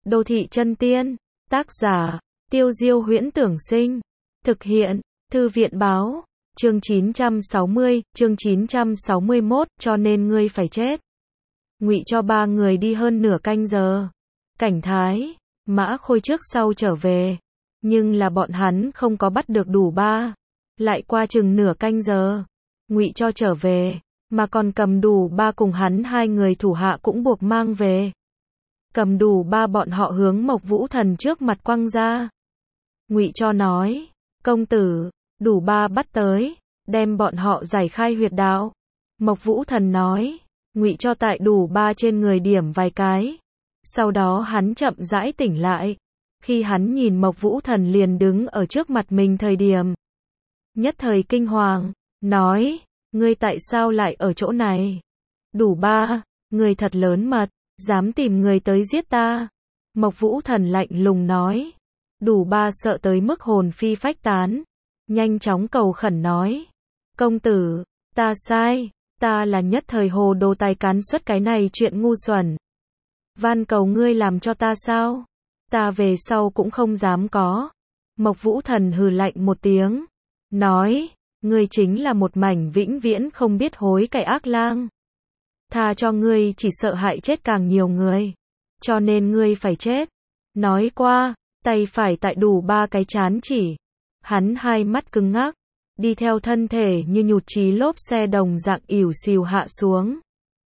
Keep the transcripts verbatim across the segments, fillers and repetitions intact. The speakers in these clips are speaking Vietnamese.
Đô thị chân tiên, tác giả, Tiêu Diêu Huyễn Tưởng Sinh, thực hiện, Thư viện Báo, chương chín trăm sáu mươi, chương chín trăm sáu mươi mốt, cho nên ngươi phải chết. Ngụy cho ba người đi hơn nửa canh giờ. Cảnh Thái, Mã Khôi trước sau trở về, nhưng là bọn hắn không có bắt được Đủ Ba. Lại qua chừng nửa canh giờ, Ngụy cho trở về, mà còn Cầm Đủ Ba cùng hắn hai người thủ hạ cũng buộc mang về. Cầm Đủ Ba bọn họ hướng Mộc Vũ Thần trước mặt quăng ra. Ngụy cho nói, công tử, Đủ Ba bắt tới, đem bọn họ giải khai huyệt đạo. Mộc Vũ Thần nói, Ngụy cho tại Đủ Ba trên người điểm vài cái. Sau đó hắn chậm rãi tỉnh lại. Khi hắn nhìn Mộc Vũ Thần liền đứng ở trước mặt mình thời điểm, nhất thời kinh hoàng, nói, ngươi tại sao lại ở chỗ này? Đủ Ba, ngươi thật lớn mật, dám tìm người tới giết ta. Mộc Vũ Thần lạnh lùng nói. Đủ Ba sợ tới mức hồn phi phách tán, nhanh chóng cầu khẩn nói, công tử, ta sai, ta là nhất thời hồ đồ tài cán xuất cái này chuyện ngu xuẩn. Van cầu ngươi làm cho ta sao? Ta về sau cũng không dám có. Mộc Vũ Thần hừ lạnh một tiếng, nói, ngươi chính là một mảnh vĩnh viễn không biết hối cải ác lang. Tha cho ngươi chỉ sợ hại chết càng nhiều người. Cho nên ngươi phải chết. Nói qua, tay phải tại Đủ Ba cái chán chỉ. Hắn hai mắt cứng ngắc, đi theo thân thể như nhụt chí lốp xe đồng dạng ỉu xìu hạ xuống.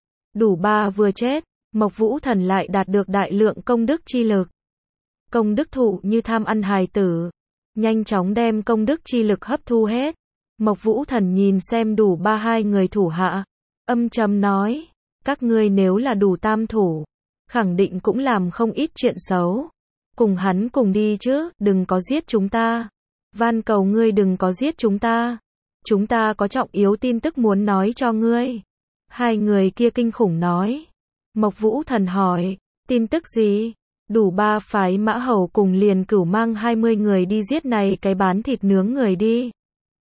Đủ Ba vừa chết, Mộc Vũ Thần lại đạt được đại lượng công đức chi lực. Công đức thụ như tham ăn hài tử, nhanh chóng đem công đức chi lực hấp thu hết. Mộc Vũ Thần nhìn xem Đủ Ba hai người thủ hạ, âm trầm nói, các ngươi nếu là Đủ tam thủ, khẳng định cũng làm không ít chuyện xấu. Cùng hắn cùng đi chứ, đừng có giết chúng ta. Van cầu ngươi đừng có giết chúng ta. Chúng ta có trọng yếu tin tức muốn nói cho ngươi. Hai người kia kinh khủng nói. Mộc Vũ Thần hỏi, tin tức gì? Đủ Ba phái Mã Hầu cùng Liền Cửu mang hai mươi người đi giết này cái bán thịt nướng người đi.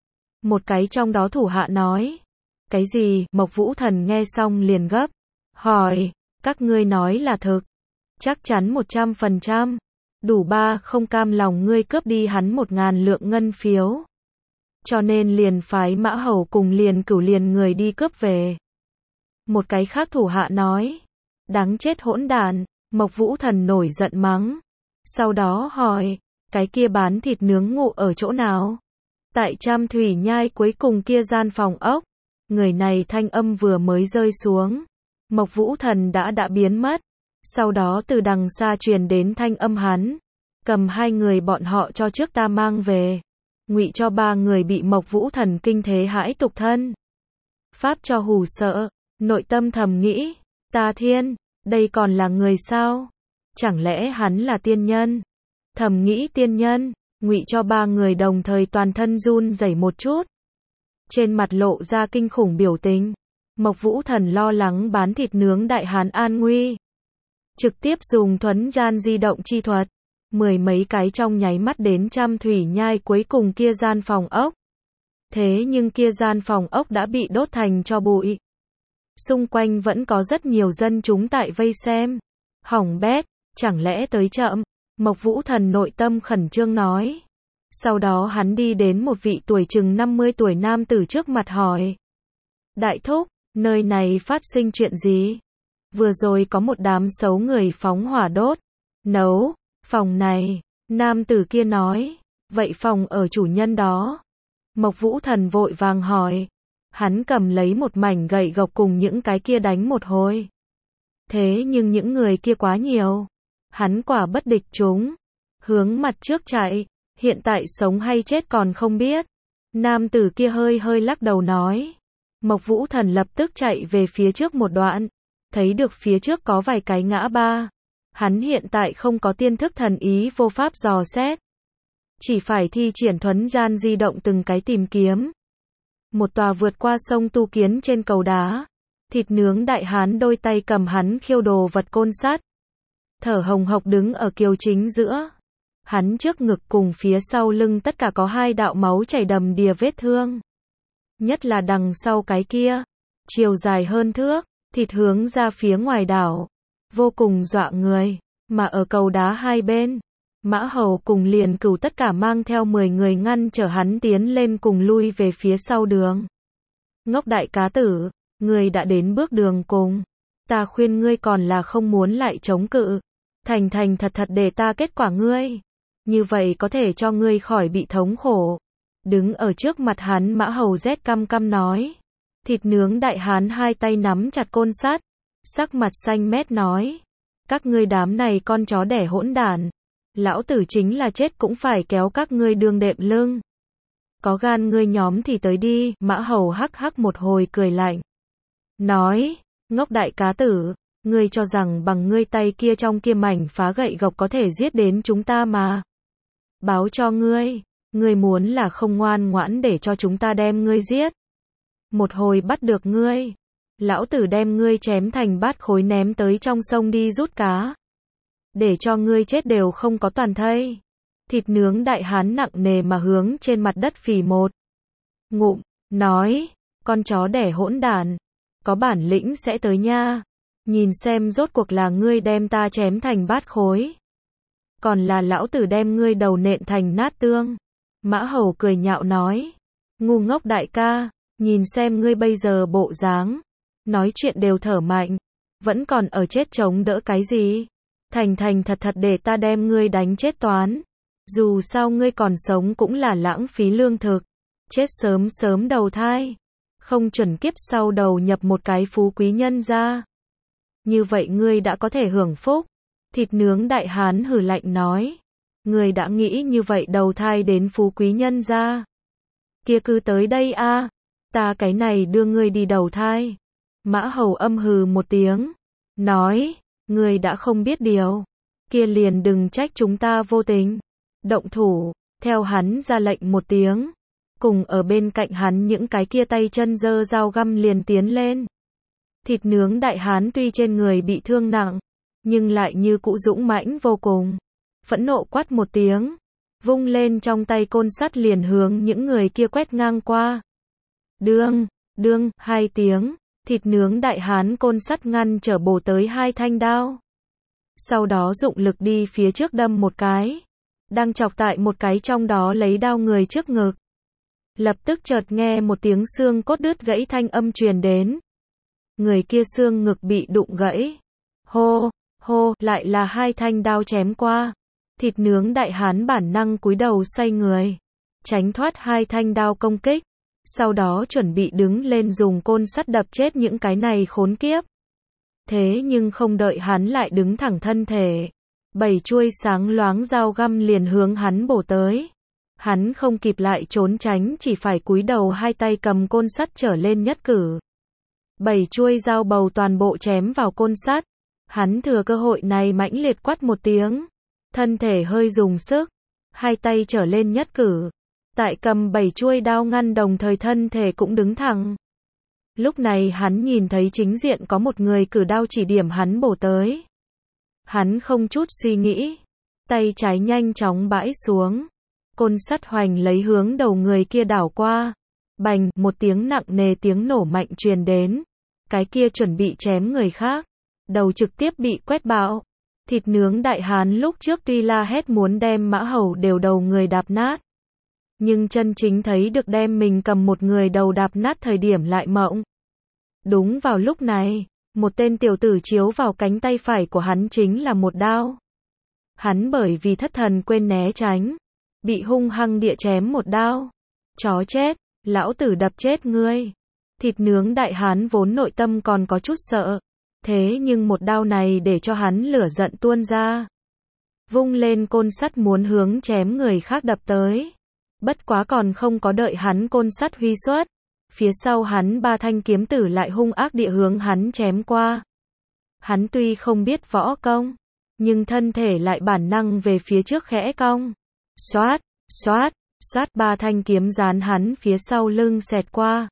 Một cái trong đó thủ hạ nói. Cái gì? Mộc Vũ Thần nghe xong liền gấp. Hỏi, các ngươi nói là thực? Chắc chắn một trăm phần trăm. Đủ Ba không cam lòng ngươi cướp đi hắn một ngàn lượng ngân phiếu. Cho nên liền phái Mã Hầu cùng Liền Cửu liền người đi cướp về. Một cái khác thủ hạ nói. Đáng chết hỗn đản. Mộc Vũ Thần nổi giận mắng. Sau đó hỏi, cái kia bán thịt nướng ngụ ở chỗ nào? Tại Trăm Thủy Nhai cuối cùng kia gian phòng ốc. Người này thanh âm vừa mới rơi xuống, Mộc Vũ Thần đã đã biến mất. Sau đó từ đằng xa truyền đến thanh âm hắn, cầm hai người bọn họ cho trước ta mang về. Ngụy cho ba người bị Mộc Vũ Thần kinh thế hãi tục thân. Pháp cho hù sợ, nội tâm thầm nghĩ, ta thiên, đây còn là người sao? Chẳng lẽ hắn là tiên nhân? Thầm nghĩ tiên nhân, Ngụy cho ba người đồng thời toàn thân run rẩy một chút. Trên mặt lộ ra kinh khủng biểu tình. Mộc Vũ Thần lo lắng bán thịt nướng đại hán an nguy. Trực tiếp dùng thuấn gian di động chi thuật. Mười mấy cái trong nháy mắt đến Trăm Thủy Nhai cuối cùng kia gian phòng ốc. Thế nhưng kia gian phòng ốc đã bị đốt thành tro bụi. Xung quanh vẫn có rất nhiều dân chúng tại vây xem. Hỏng bét, chẳng lẽ tới chậm? Mộc Vũ Thần nội tâm khẩn trương nói. Sau đó hắn đi đến một vị tuổi chừng năm mươi tuổi nam tử trước mặt hỏi. Đại thúc, nơi này phát sinh chuyện gì? Vừa rồi có một đám xấu người phóng hỏa đốt, nấu, phòng này. Nam tử kia nói, vậy phòng ở chủ nhân đó. Mộc Vũ Thần vội vàng hỏi. Hắn cầm lấy một mảnh gậy gộc cùng những cái kia đánh một hồi. Thế nhưng những người kia quá nhiều. Hắn quả bất địch chúng. Hướng mặt trước chạy. Hiện tại sống hay chết còn không biết. Nam tử kia hơi hơi lắc đầu nói. Mộc Vũ Thần lập tức chạy về phía trước một đoạn. Thấy được phía trước có vài cái ngã ba. Hắn hiện tại không có tiên thức thần ý vô pháp dò xét. Chỉ phải thi triển thuấn gian di động từng cái tìm kiếm. Một tòa vượt qua sông Tu Kiến trên cầu đá. Thịt nướng đại hán đôi tay cầm hắn khiêu đồ vật côn sắt. Thở hồng hộc đứng ở kiều chính giữa. Hắn trước ngực cùng phía sau lưng tất cả có hai đạo máu chảy đầm đìa vết thương. Nhất là đằng sau cái kia. Chiều dài hơn thước, thịt hướng ra phía ngoài đảo. Vô cùng dọa người. Mà ở cầu đá hai bên, Mã Hầu cùng Liền Cửu tất cả mang theo mười người ngăn trở hắn tiến lên cùng lui về phía sau đường. Ngốc đại cá tử, ngươi đã đến bước đường cùng. Ta khuyên ngươi còn là không muốn lại chống cự. Thành thành thật thật để ta kết quả ngươi. Như vậy có thể cho ngươi khỏi bị thống khổ. Đứng ở trước mặt hắn Mã Hầu rét căm căm nói. Thịt nướng đại hán hai tay nắm chặt côn sắt. Sắc mặt xanh mét nói. Các ngươi đám này con chó đẻ hỗn đản. Lão tử chính là chết cũng phải kéo các ngươi đường đệm lưng. Có gan ngươi nhóm thì tới đi. Mã Hầu hắc hắc một hồi cười lạnh. Nói, ngốc đại cá tử, ngươi cho rằng bằng ngươi tay kia trong kia mảnh phá gậy gộc có thể giết đến chúng ta mà. Báo cho ngươi, ngươi muốn là không ngoan ngoãn để cho chúng ta đem ngươi giết. Một hồi bắt được ngươi, lão tử đem ngươi chém thành bát khối ném tới trong sông đi rút cá. Để cho ngươi chết đều không có toàn thây. Thịt nướng đại hán nặng nề mà hướng trên mặt đất phì một ngụm, nói, con chó đẻ hỗn đản, có bản lĩnh sẽ tới nha. Nhìn xem rốt cuộc là ngươi đem ta chém thành bát khối. Còn là lão tử đem ngươi đầu nện thành nát tương. Mã Hầu cười nhạo nói. Ngu ngốc đại ca, nhìn xem ngươi bây giờ bộ dáng. Nói chuyện đều thở mạnh. Vẫn còn ở chết chống đỡ cái gì? Thành thành thật thật để ta đem ngươi đánh chết toán. Dù sao ngươi còn sống cũng là lãng phí lương thực. Chết sớm sớm đầu thai. Không chuẩn kiếp sau đầu nhập một cái phú quý nhân ra. Như vậy ngươi đã có thể hưởng phúc. Thịt nướng đại hán hừ lạnh nói. Ngươi đã nghĩ như vậy đầu thai đến phú quý nhân ra. Kia cứ tới đây a, ta cái này đưa ngươi đi đầu thai. Mã Hầu âm hừ một tiếng. Nói, ngươi đã không biết điều. Kia liền đừng trách chúng ta vô tình. Động thủ, theo hắn ra lệnh một tiếng. Cùng ở bên cạnh hắn những cái kia tay chân giơ dao găm liền tiến lên. Thịt nướng đại hán tuy trên người bị thương nặng, nhưng lại như cũ dũng mãnh vô cùng. Phẫn nộ quát một tiếng, vung lên trong tay côn sắt liền hướng những người kia quét ngang qua. Đương, đương, hai tiếng, thịt nướng đại hán côn sắt ngăn trở bổ tới hai thanh đao. Sau đó dụng lực đi phía trước đâm một cái, đang chọc tại một cái trong đó lấy đao người trước ngực. Lập tức chợt nghe một tiếng xương cốt đứt gãy thanh âm truyền đến. Người kia xương ngực bị đụng gãy. Hô, hô, lại là hai thanh đao chém qua. Thịt nướng đại hán bản năng cúi đầu xoay người. Tránh thoát hai thanh đao công kích. Sau đó chuẩn bị đứng lên dùng côn sắt đập chết những cái này khốn kiếp. Thế nhưng không đợi hắn lại đứng thẳng thân thể. Bảy chuôi sáng loáng dao găm liền hướng hắn bổ tới. Hắn không kịp lại trốn tránh chỉ phải cúi đầu hai tay cầm côn sắt trở lên nhất cử. Bảy chuôi dao bầu toàn bộ chém vào côn sắt. Hắn thừa cơ hội này mãnh liệt quát một tiếng. Thân thể hơi dùng sức. Hai tay trở lên nhất cử. Tại cầm bảy chuôi đao ngăn đồng thời thân thể cũng đứng thẳng. Lúc này hắn nhìn thấy chính diện có một người cử đao chỉ điểm hắn bổ tới. Hắn không chút suy nghĩ. Tay trái nhanh chóng bãi xuống. Côn sắt hoành lấy hướng đầu người kia đảo qua. Bành, một tiếng nặng nề tiếng nổ mạnh truyền đến. Cái kia chuẩn bị chém người khác. Đầu trực tiếp bị quét bạo. Thịt nướng đại hán lúc trước tuy la hét muốn đem Mã Hầu đều đầu người đạp nát. Nhưng chân chính thấy được đem mình cầm một người đầu đạp nát thời điểm lại mộng. Đúng vào lúc này, một tên tiểu tử chiếu vào cánh tay phải của hắn chính là một đao. Hắn bởi vì thất thần quên né tránh. Bị hung hăng địa chém một đao. Chó chết, lão tử đập chết ngươi. Thịt nướng đại hán vốn nội tâm còn có chút sợ. Thế nhưng một đao này để cho hắn lửa giận tuôn ra. Vung lên côn sắt muốn hướng chém người khác đập tới. Bất quá còn không có đợi hắn côn sắt huy xuất. Phía sau hắn ba thanh kiếm tử lại hung ác địa hướng hắn chém qua. Hắn tuy không biết võ công, nhưng thân thể lại bản năng về phía trước khẽ cong. Xoát, xoát, xoát ba thanh kiếm dán hắn phía sau lưng xẹt qua.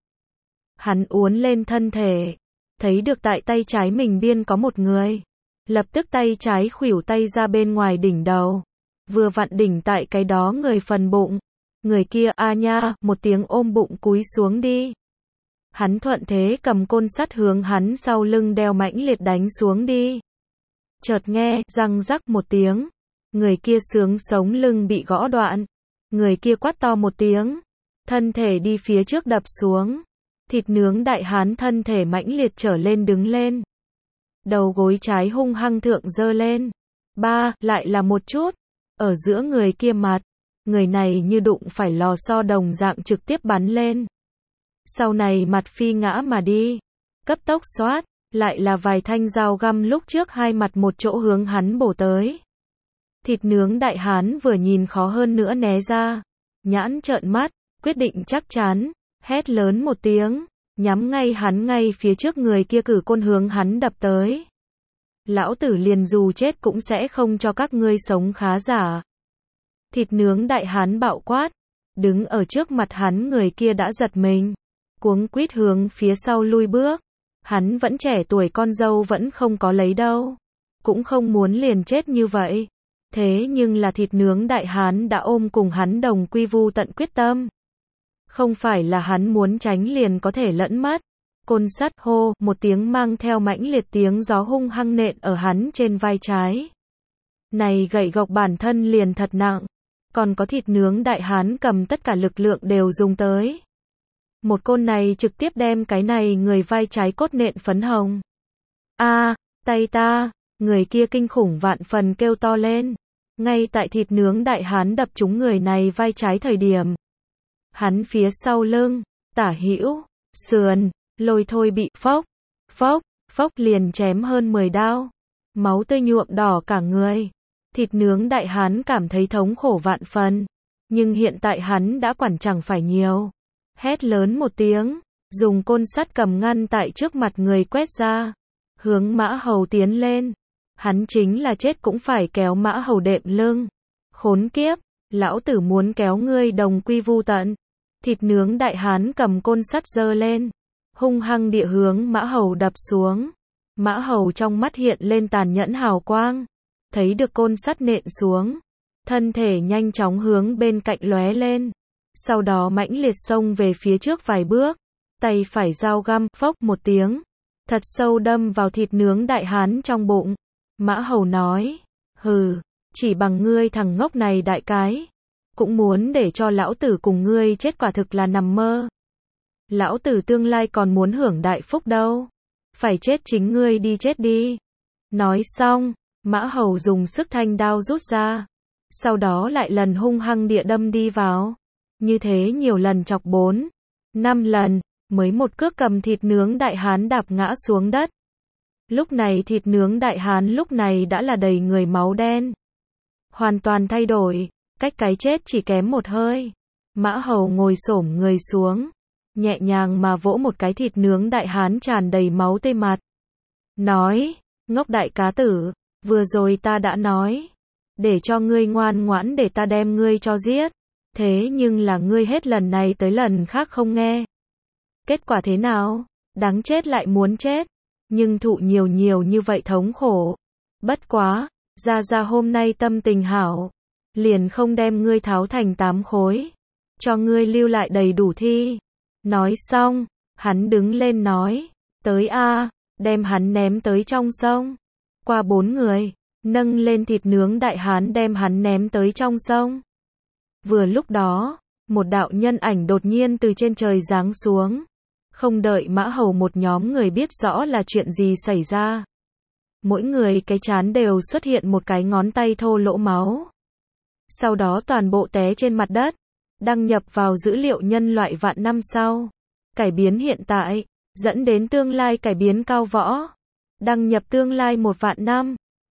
Hắn uốn lên thân thể. Thấy được tại tay trái mình biên có một người. Lập tức tay trái khuỷu tay ra bên ngoài đỉnh đầu. Vừa vặn đỉnh tại cái đó người phần bụng. Người kia a nha, một tiếng ôm bụng cúi xuống đi. Hắn thuận thế cầm côn sắt hướng hắn sau lưng đeo mãnh liệt đánh xuống đi. Chợt nghe, răng rắc một tiếng. Người kia xương sống lưng bị gõ đoạn. Người kia quát to một tiếng. Thân thể đi phía trước đập xuống. Thịt nướng đại hán thân thể mãnh liệt trở lên đứng lên. Đầu gối trái hung hăng thượng giơ lên. Ba, lại là một chút. Ở giữa người kia mặt. Người này như đụng phải lò xo đồng dạng trực tiếp bắn lên. Sau này mặt phi ngã mà đi. Cấp tốc xoát. Lại là vài thanh dao găm lúc trước hai mặt một chỗ hướng hắn bổ tới. Thịt nướng đại hán vừa nhìn khó hơn nữa né ra. Nhãn trợn mắt, quyết định chắc chắn, hét lớn một tiếng, nhắm ngay hắn ngay phía trước người kia cử côn hướng hắn đập tới. Lão tử liền dù chết cũng sẽ không cho các ngươi sống khá giả. Thịt nướng đại hán bạo quát, đứng ở trước mặt hắn người kia đã giật mình, cuống quýt hướng phía sau lui bước. Hắn vẫn trẻ tuổi con dâu vẫn không có lấy đâu, cũng không muốn liền chết như vậy. Thế nhưng là thịt nướng đại hán đã ôm cùng hắn đồng quy vu tận quyết tâm. Không phải là hắn muốn tránh liền có thể lẫn mất. Côn sắt hô, một tiếng mang theo mãnh liệt tiếng gió hung hăng nện ở hắn trên vai trái. Này gậy gộc bản thân liền thật nặng. Còn có thịt nướng đại hán cầm tất cả lực lượng đều dùng tới. Một côn này trực tiếp đem cái này người vai trái cốt nện phấn hồng. A, tay ta, người kia kinh khủng vạn phần kêu to lên. Ngay tại thịt nướng đại hán đập trúng người này vai trái thời điểm. Hắn phía sau lưng, tả hữu, sườn, lôi thôi bị phốc, phốc, phốc liền chém hơn mười đao. Máu tươi nhuộm đỏ cả người. Thịt nướng đại hán cảm thấy thống khổ vạn phần. Nhưng hiện tại hắn đã quản chẳng phải nhiều. Hét lớn một tiếng, dùng côn sắt cầm ngăn tại trước mặt người quét ra. Hướng Mã Hầu tiến lên. Hắn chính là chết cũng phải kéo Mã Hầu đệm lưng. Khốn kiếp, lão tử muốn kéo ngươi đồng quy vu tận. Thịt nướng đại hán cầm côn sắt giơ lên. Hung hăng địa hướng Mã Hầu đập xuống. Mã Hầu trong mắt hiện lên tàn nhẫn hào quang. Thấy được côn sắt nện xuống. Thân thể nhanh chóng hướng bên cạnh lóe lên. Sau đó mãnh liệt xông về phía trước vài bước. Tay phải dao găm, phốc một tiếng. Thật sâu đâm vào thịt nướng đại hán trong bụng. Mã Hầu nói. Hừ, chỉ bằng ngươi thằng ngốc này đại cái. Cũng muốn để cho lão tử cùng ngươi chết quả thực là nằm mơ. Lão tử tương lai còn muốn hưởng đại phúc đâu. Phải chết chính ngươi đi chết đi. Nói xong, Mã Hầu dùng sức thanh đao rút ra. Sau đó lại lần hung hăng địa đâm đi vào. Như thế nhiều lần chọc bốn, năm lần, mới một cước cầm thịt nướng đại hán đạp ngã xuống đất. Lúc này thịt nướng đại hán lúc này đã là đầy người máu đen. Hoàn toàn thay đổi, cách cái chết chỉ kém một hơi. Mã Hầu ngồi xổm người xuống, nhẹ nhàng mà vỗ một cái thịt nướng đại hán tràn đầy máu tê mặt. Nói, ngốc đại cá tử, vừa rồi ta đã nói, để cho ngươi ngoan ngoãn để ta đem ngươi cho giết. Thế nhưng là ngươi hết lần này tới lần khác không nghe. Kết quả thế nào? Đáng chết lại muốn chết. Nhưng thụ nhiều nhiều như vậy thống khổ. Bất quá, Gia Gia hôm nay tâm tình hảo. Liền không đem ngươi tháo thành tám khối. Cho ngươi lưu lại đầy đủ thi. Nói xong, hắn đứng lên nói. Tới a, đem hắn ném tới trong sông. Qua bốn người, nâng lên thịt nướng đại hán đem hắn ném tới trong sông. Vừa lúc đó, một đạo nhân ảnh đột nhiên từ trên trời giáng xuống. Không đợi Mã Hầu một nhóm người biết rõ là chuyện gì xảy ra. Mỗi người cái trán đều xuất hiện một cái ngón tay thô lỗ máu. Sau đó toàn bộ té trên mặt đất. Đăng nhập vào dữ liệu nhân loại vạn năm sau. Cải biến hiện tại, dẫn đến tương lai cải biến cao võ. Đăng nhập tương lai một vạn năm.